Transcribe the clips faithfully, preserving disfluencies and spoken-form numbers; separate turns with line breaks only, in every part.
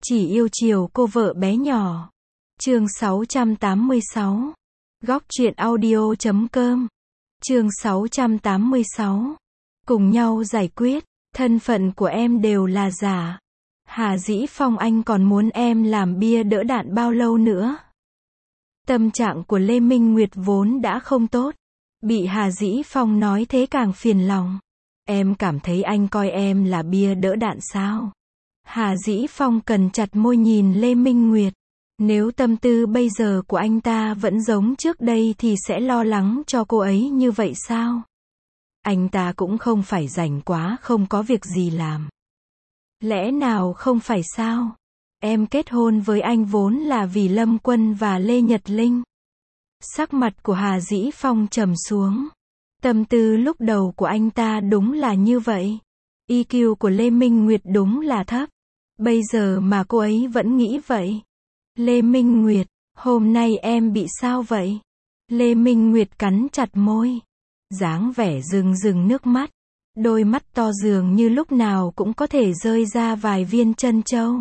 Chỉ yêu chiều cô vợ bé nhỏ. Chương sáu trăm tám mươi sáu. Góc truyện audio chấm com. Chương sáu trăm tám mươi sáu. Cùng nhau giải quyết, thân phận của em đều là giả. Hà Dĩ Phong, anh còn muốn em làm bia đỡ đạn bao lâu nữa? Tâm trạng của Lê Minh Nguyệt vốn đã không tốt. Bị Hà Dĩ Phong nói thế càng phiền lòng. Em cảm thấy anh coi em là bia đỡ đạn sao? Hà Dĩ Phong cằn chặt môi nhìn Lê Minh Nguyệt. Nếu tâm tư bây giờ của anh ta vẫn giống trước đây thì sẽ lo lắng cho cô ấy như vậy sao? Anh ta cũng không phải rảnh quá không có việc gì làm. Lẽ nào không phải sao? Em kết hôn với anh vốn là vì Lâm Quân và Lê Nhật Linh. Sắc mặt của Hà Dĩ Phong trầm xuống. Tâm tư lúc đầu của anh ta đúng là như vậy. i kiu của Lê Minh Nguyệt đúng là thấp. Bây giờ mà cô ấy vẫn nghĩ vậy. Lê Minh Nguyệt, hôm nay em bị sao vậy? Lê Minh Nguyệt cắn chặt môi. Dáng vẻ rưng rưng nước mắt. Đôi mắt to dường như lúc nào cũng có thể rơi ra vài viên trân châu.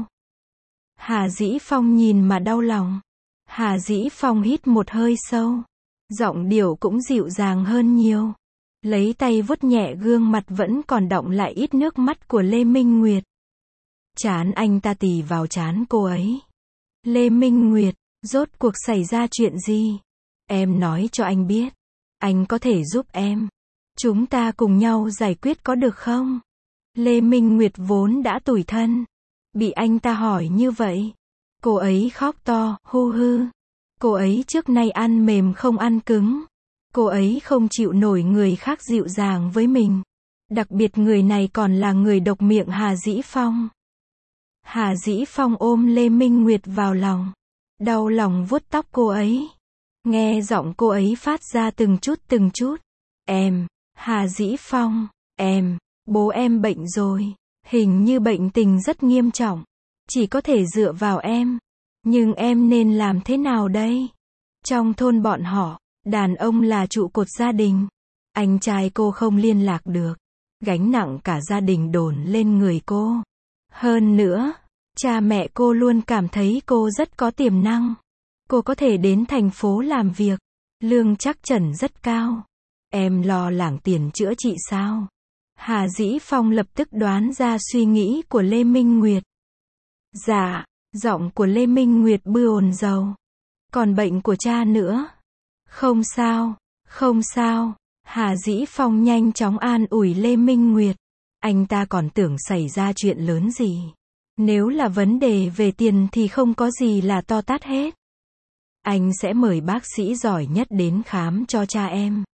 Hà Dĩ Phong nhìn mà đau lòng. Hà Dĩ Phong hít một hơi sâu. Giọng điệu cũng dịu dàng hơn nhiều. Lấy tay vuốt nhẹ gương mặt vẫn còn đọng lại ít nước mắt của Lê Minh Nguyệt. Trán anh ta tì vào trán cô ấy. Lê Minh Nguyệt, rốt cuộc xảy ra chuyện gì? Em nói cho anh biết. Anh có thể giúp em. Chúng ta cùng nhau giải quyết có được không? Lê Minh Nguyệt vốn đã tủi thân. Bị anh ta hỏi như vậy. Cô ấy khóc to, hu hư. Cô ấy trước nay ăn mềm không ăn cứng. Cô ấy không chịu nổi người khác dịu dàng với mình. Đặc biệt người này còn là người độc miệng Hà Dĩ Phong. Hà Dĩ Phong ôm Lê Minh Nguyệt vào lòng. Đau lòng vuốt tóc cô ấy. Nghe giọng cô ấy phát ra từng chút từng chút. Em, Hà Dĩ Phong, em, bố em bệnh rồi. Hình như bệnh tình rất nghiêm trọng. Chỉ có thể dựa vào em. Nhưng em nên làm thế nào đây? Trong thôn bọn họ, đàn ông là trụ cột gia đình. Anh trai cô không liên lạc được. Gánh nặng cả gia đình đổ lên người cô. Hơn nữa, cha mẹ cô luôn cảm thấy cô rất có tiềm năng. Cô có thể đến thành phố làm việc. Lương chắc chắn rất cao. Em lo lắng tiền chữa trị sao? Hà Dĩ Phong lập tức đoán ra suy nghĩ của Lê Minh Nguyệt. Dạ, giọng của Lê Minh Nguyệt buồn rầu. Còn bệnh của cha nữa? Không sao, không sao. Hà Dĩ Phong nhanh chóng an ủi Lê Minh Nguyệt. Anh ta còn tưởng xảy ra chuyện lớn gì. Nếu là vấn đề về tiền thì không có gì là to tát hết. Anh sẽ mời bác sĩ giỏi nhất đến khám cho cha em.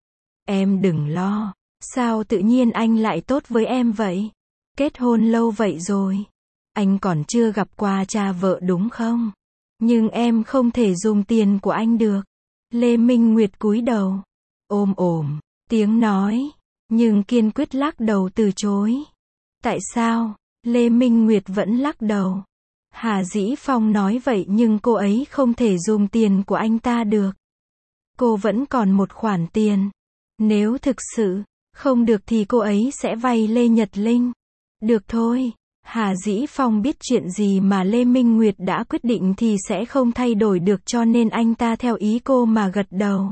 Em đừng lo. Sao tự nhiên anh lại tốt với em vậy? Kết hôn lâu vậy rồi. Anh còn chưa gặp qua cha vợ đúng không? Nhưng em không thể dùng tiền của anh được. Lê Minh Nguyệt cúi đầu. Ôm ồm, tiếng nói. Nhưng kiên quyết lắc đầu từ chối. Tại sao? Lê Minh Nguyệt vẫn lắc đầu. Hà Dĩ Phong nói vậy nhưng cô ấy không thể dùng tiền của anh ta được. Cô vẫn còn một khoản tiền. Nếu thực sự không được thì cô ấy sẽ vay Lê Nhật Linh. Được thôi. Hà Dĩ Phong biết chuyện gì mà Lê Minh Nguyệt đã quyết định thì sẽ không thay đổi được cho nên anh ta theo ý cô mà gật đầu.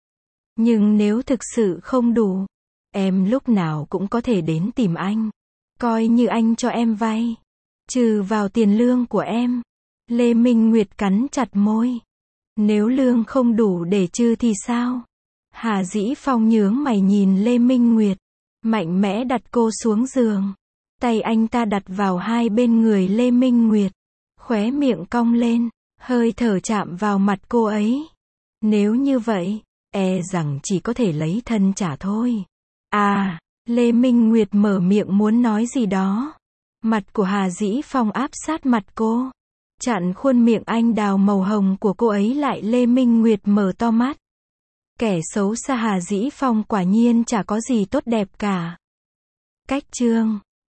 Nhưng nếu thực sự không đủ, em lúc nào cũng có thể đến tìm anh. Coi như anh cho em vay. Trừ vào tiền lương của em. Lê Minh Nguyệt cắn chặt môi. Nếu lương không đủ để trừ thì sao? Hà Dĩ Phong nhướng mày nhìn Lê Minh Nguyệt. Mạnh mẽ đặt cô xuống giường. Tay anh ta đặt vào hai bên người Lê Minh Nguyệt. Khóe miệng cong lên. Hơi thở chạm vào mặt cô ấy. Nếu như vậy, e rằng chỉ có thể lấy thân trả thôi. À, Lê Minh Nguyệt mở miệng muốn nói gì đó. Mặt của Hà Dĩ Phong áp sát mặt cô. Chặn khuôn miệng anh đào màu hồng của cô ấy lại. Lê Minh Nguyệt mở to mắt. Kẻ xấu xa Hà Dĩ Phong quả nhiên chả có gì tốt đẹp cả. Cách chương